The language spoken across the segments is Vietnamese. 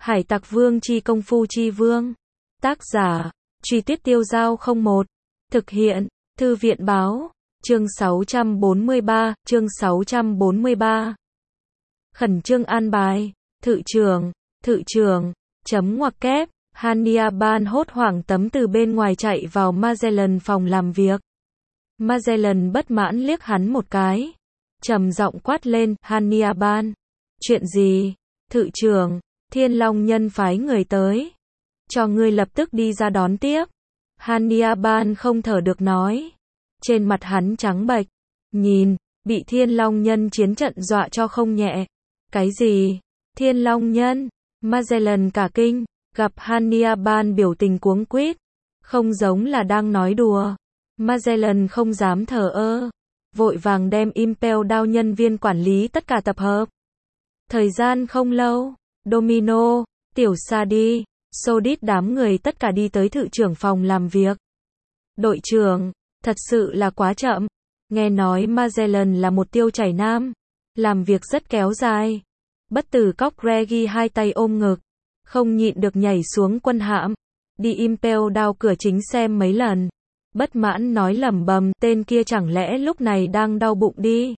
Hải Tặc Vương chi công phu chi vương. Tác giả, Truy Tuyết Tiêu Dao 01. Thực hiện, Thư viện báo, chương 643. Khẩn trương an bài, thự trưởng, chấm ngoặc kép, Hannibal hốt hoảng tấm từ bên ngoài chạy vào Magellan phòng làm việc. Magellan bất mãn liếc hắn một cái, trầm giọng quát lên, Hannibal, chuyện gì? Thự trưởng, Thiên Long Nhân phái người tới, cho ngươi lập tức đi ra đón tiếp. Hannibal không thở được nói, trên mặt hắn trắng bệch, nhìn, bị Thiên Long Nhân chiến trận dọa cho không nhẹ. Cái gì? Thiên Long Nhân? Magellan cả kinh, gặp Hannibal biểu tình cuống quýt, không giống là đang nói đùa. Magellan không dám thờ ơ, vội vàng đem Impel Down nhân viên quản lý tất cả tập hợp. Thời gian không lâu, Domino, Tiểu Sadi, Sodit đám người tất cả đi tới thự trưởng phòng làm việc. Đội trưởng, thật sự là quá chậm. Nghe nói Magellan là một tiêu chảy nam, làm việc rất kéo dài. Bất tử cóc Reggie hai tay ôm ngực, không nhịn được nhảy xuống quân hạm, đi Impel Down cửa chính xem mấy lần. Bất mãn nói lẩm bẩm, tên kia chẳng lẽ lúc này đang đau bụng đi.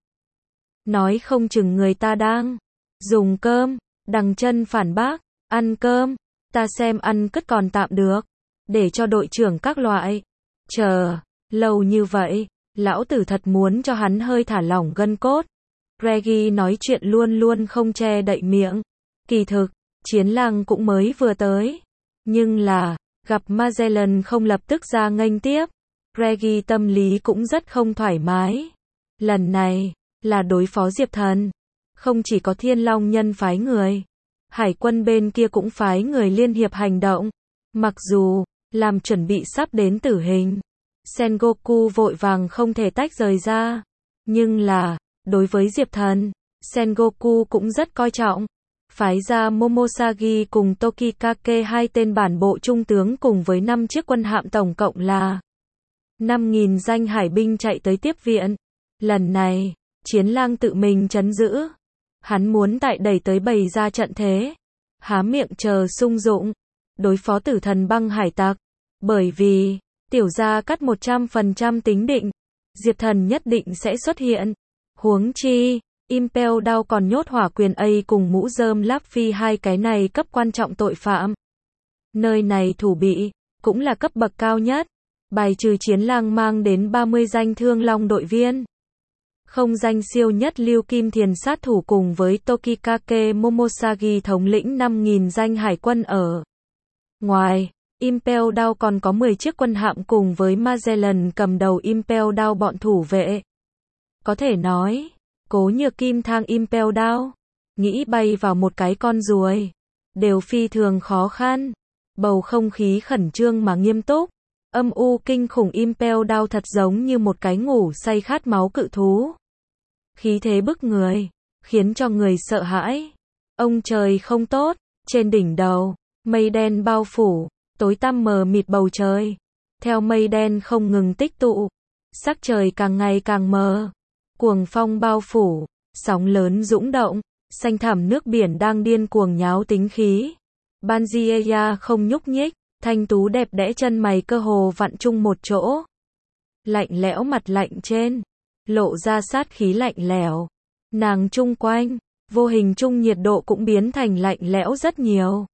Nói không chừng người ta đang dùng cơm. Đằng chân phản bác, ăn cơm, ta xem ăn cất còn tạm được, để cho đội trưởng các loại. Chờ, lâu như vậy, lão tử thật muốn cho hắn hơi thả lỏng gân cốt. Reggie nói chuyện luôn luôn không che đậy miệng. Kỳ thực, Chiến Lang cũng mới vừa tới. Nhưng là, gặp Magellan không lập tức ra nghênh tiếp. Reggie tâm lý cũng rất không thoải mái. Lần này, là đối phó Diệp Thần. Không chỉ có Thiên Long Nhân phái người, Hải quân bên kia cũng phái người liên hiệp hành động. Mặc dù, làm chuẩn bị sắp đến tử hình, Sengoku vội vàng không thể tách rời ra. Nhưng là, đối với Diệp Thần, Sengoku cũng rất coi trọng. Phái ra Momosagi cùng Tokikake hai tên bản bộ trung tướng cùng với 5 chiếc quân hạm tổng cộng là 5.000 danh hải binh chạy tới tiếp viện. Lần này, Chiến Lang tự mình trấn giữ. Hắn muốn tại đẩy tới bày ra trận thế, há miệng chờ sung dụng, đối phó tử thần băng hải tặc. Bởi vì, tiểu gia cắt 100% tính định, Diệp Thần nhất định sẽ xuất hiện. Huống chi, Impel Down còn nhốt Hỏa Quyền A cùng Mũ Rơm Luffy hai cái này cấp quan trọng tội phạm. Nơi này thủ bị, cũng là cấp bậc cao nhất, bài trừ Chiến Lang mang đến 30 danh Thương Long đội viên. Không danh siêu nhất Lưu Kim Thiền sát thủ cùng với Tokikake Momosagi thống lĩnh 5.000 danh hải quân ở. Ngoài, Impel Down còn có 10 chiếc quân hạm cùng với Magellan cầm đầu Impel Down bọn thủ vệ. Có thể nói, Cố Nhược Kim thang Impel Down, nghĩ bay vào một cái con ruồi, đều phi thường khó khăn. Bầu không khí khẩn trương mà nghiêm túc, âm u kinh khủng Impel Down thật giống như một cái ngủ say khát máu cự thú. Khí thế bức người, khiến cho người sợ hãi. Ông trời không tốt, trên đỉnh đầu, mây đen bao phủ, tối tăm mờ mịt bầu trời. Theo mây đen không ngừng tích tụ, sắc trời càng ngày càng mờ. Cuồng phong bao phủ, sóng lớn dũng động, xanh thẳm nước biển đang điên cuồng nháo tính khí. Banjieya không nhúc nhích, thanh tú đẹp đẽ chân mày cơ hồ vặn chung một chỗ. Lạnh lẽo mặt lạnh trên, lộ ra sát khí lạnh lẽo. Nàng chung quanh, vô hình chung nhiệt độ cũng biến thành lạnh lẽo rất nhiều.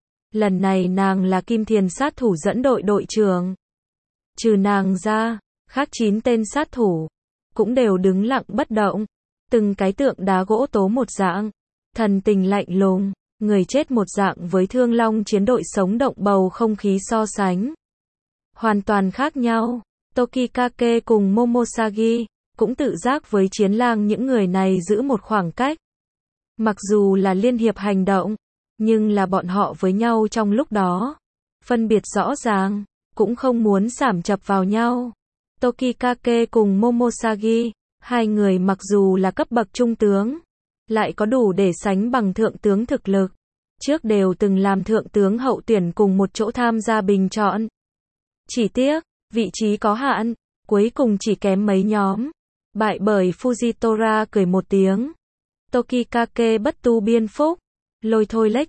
Lần này nàng là Kim Thiền sát thủ dẫn đội đội trưởng. Trừ nàng ra, khác 9 tên sát thủ cũng đều đứng lặng bất động, từng cái tượng đá gỗ tố một dạng, thần tình lạnh lùng, người chết một dạng với Thương Long chiến đội sống động bầu không khí so sánh hoàn toàn khác nhau. Tokikake cùng Momosagi cũng tự giác với Chiến Lang những người này giữ một khoảng cách. Mặc dù là liên hiệp hành động, nhưng là bọn họ với nhau trong lúc đó, phân biệt rõ ràng, cũng không xảm chập vào nhau. Tokikake cùng Momosagi, hai người mặc dù là cấp bậc trung tướng, lại có đủ để sánh bằng thượng tướng thực lực. Trước đều từng làm thượng tướng hậu tuyển cùng một chỗ tham gia bình chọn. Chỉ tiếc, vị trí có hạn, cuối cùng chỉ kém mấy nhóm. Bại bởi Fujitora cười một tiếng. Tokikake bất tu biên phúc, lôi thôi lếch thếch,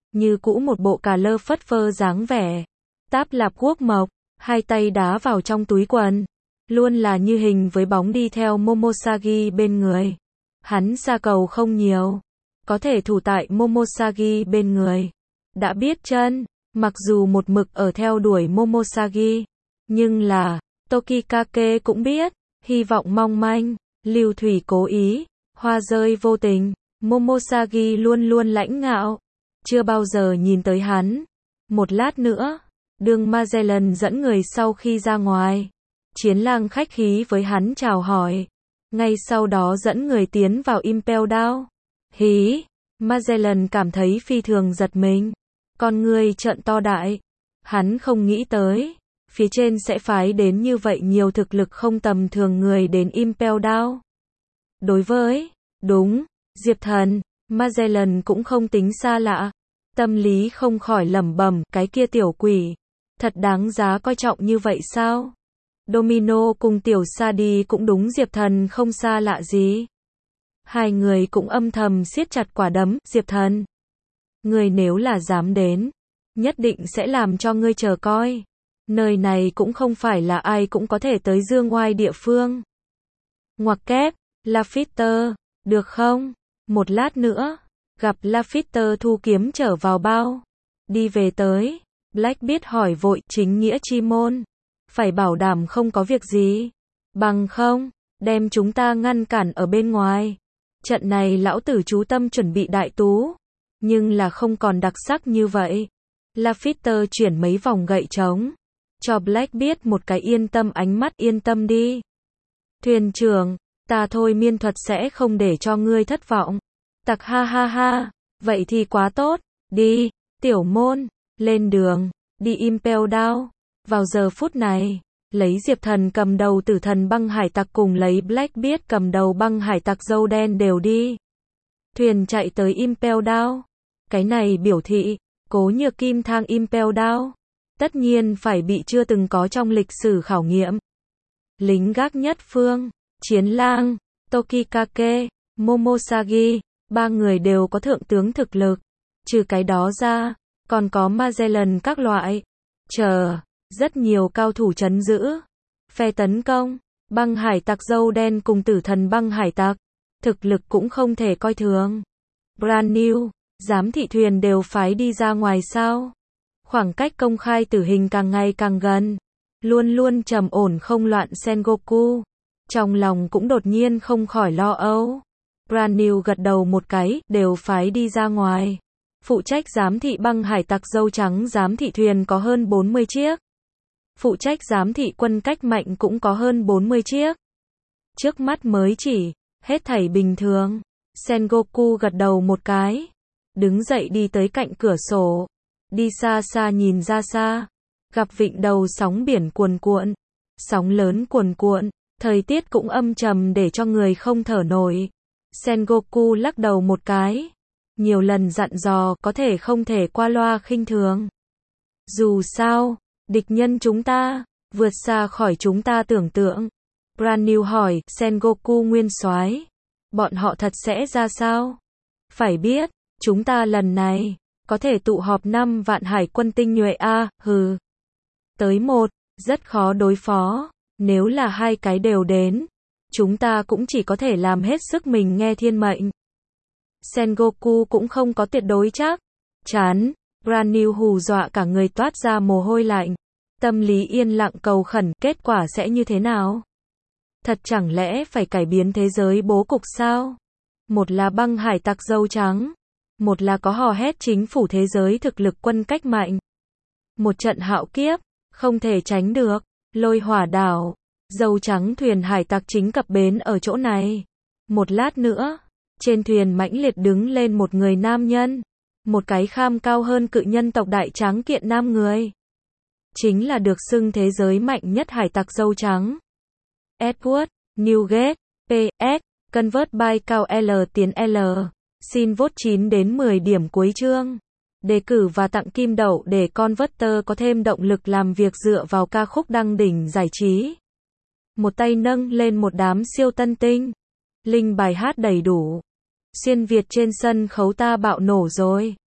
như cũ một bộ cà lơ phất phơ dáng vẻ. Táp lạp quốc mộc, hai tay đá vào trong túi quần. Luôn là như hình với bóng đi theo Momosagi bên người. Hắn xa cầu không nhiều. Có thể thủ tại Momosagi bên người. Đã biết chân, mặc dù một mực ở theo đuổi Momosagi. Nhưng là, Tokikake cũng biết, hy vọng mong manh, lưu thủy cố ý, hoa rơi vô tình. Momosagi luôn luôn lãnh ngạo. Chưa bao giờ nhìn tới hắn. Một lát nữa, đường Magellan dẫn người sau khi ra ngoài. Chiến lang khách khí với hắn chào hỏi. Ngay sau đó dẫn người tiến vào Impel Down. Hí, Magellan cảm thấy phi thường giật mình. Con người trợn to đại. Hắn không nghĩ tới, phía trên sẽ phái đến như vậy nhiều thực lực không tầm thường người đến Impel Down. Đối với, đúng, Diệp Thần, Magellan cũng không tính xa lạ. Tâm lý không khỏi lẩm bẩm, cái kia tiểu quỷ, thật đáng giá coi trọng như vậy sao? Domino cùng tiểu Sadi cũng đúng Diệp Thần không xa lạ gì. Hai người cũng âm thầm siết chặt quả đấm, Diệp Thần. Ngươi nếu là dám đến, nhất định sẽ làm cho ngươi chờ coi. Nơi này cũng không phải là ai cũng có thể tới dương oai địa phương. Ngoặc kép, Lafitte, được không? Một lát nữa, gặp Lafitte thu kiếm trở vào bao. Đi về tới, Blackbeard hỏi vội, chính nghĩa chi môn. Phải bảo đảm không có việc gì. Bằng không, đem chúng ta ngăn cản ở bên ngoài. Trận này lão tử chú tâm chuẩn bị đại tú. Nhưng là không còn đặc sắc như vậy. Lafitte chuyển mấy vòng gậy trống. Cho Blackbeard một cái yên tâm ánh mắt, yên tâm đi. Thuyền trưởng, ta thôi miên thuật sẽ không để cho ngươi thất vọng. Tặc ha ha ha, vậy thì quá tốt. Đi, tiểu môn, lên đường, đi Impel Down. Vào giờ phút này, lấy Diệp Thần cầm đầu tử thần băng hải tặc cùng lấy Blackbeard cầm đầu băng hải tặc dâu đen đều đi. Thuyền chạy tới Impel Down. Cái này biểu thị, Cố Nhược Kim thang Impel Down. Tất nhiên phải bị chưa từng có trong lịch sử khảo nghiệm. Lính gác nhất phương, Chiến Lang, Tokikake, Momosagi, ba người đều có thượng tướng thực lực. Trừ cái đó ra, còn có Magellan các loại. Rất nhiều cao thủ trấn giữ. Phe tấn công, băng hải tặc dâu đen cùng tử thần băng hải tặc. Thực lực cũng không thể coi thường. Brand new, giám thị thuyền đều phái đi ra ngoài sao. Khoảng cách công khai tử hình càng ngày càng gần. Luôn luôn trầm ổn không loạn Sengoku. Trong lòng cũng đột nhiên không khỏi lo âu. Brand new gật đầu một cái, đều phái đi ra ngoài. Phụ trách giám thị băng hải tặc dâu trắng giám thị thuyền có hơn 40 chiếc. Phụ trách giám thị quân cách mạnh cũng có hơn 40 chiếc. Trước mắt mới chỉ, hết thảy bình thường. Sengoku gật đầu một cái. Đứng dậy đi tới cạnh cửa sổ. Đi xa xa nhìn ra xa. Gặp vịnh đầu sóng biển cuồn cuộn. Sóng lớn cuồn cuộn. Thời tiết cũng âm trầm để cho người không thở nổi. Sengoku lắc đầu một cái. Nhiều lần dặn dò có thể không thể qua loa khinh thường. Dù sao, địch nhân chúng ta, vượt xa khỏi chúng ta tưởng tượng. Brand new hỏi, Sengoku nguyên soái, bọn họ thật sẽ ra sao? Phải biết, chúng ta lần này, có thể tụ họp 5 vạn hải quân tinh nhuệ a, hừ. Tới một, rất khó đối phó, nếu là hai cái đều đến, chúng ta cũng chỉ có thể làm hết sức mình nghe thiên mệnh. Sengoku cũng không có tuyệt đối chắc. Chán, Brand new hù dọa cả người toát ra mồ hôi lạnh. Tâm lý yên lặng cầu khẩn, kết quả sẽ như thế nào? Thật chẳng lẽ phải cải biến thế giới bố cục sao? Một là băng hải tặc dâu trắng. Một là có hò hét chính phủ thế giới thực lực quân cách mạnh. Một trận hạo kiếp, không thể tránh được. Lôi hỏa đảo, dâu trắng thuyền hải tặc chính cập bến ở chỗ này. Một lát nữa, trên thuyền mãnh liệt đứng lên một người nam nhân. Một cái kham cao hơn cự nhân tộc đại tráng kiện nam người. Chính là được xưng thế giới mạnh nhất hải tặc dâu trắng. Edward, Newgate, PS, Convert by cao L tiến L. Xin vote 9 đến 10 điểm cuối chương. Đề cử và tặng kim đậu để Converter có thêm động lực làm việc dựa vào ca khúc đăng đỉnh giải trí. Một tay nâng lên một đám siêu tân tinh. Link bài hát đầy đủ. Xuyên Việt trên sân khấu ta bạo nổ rồi.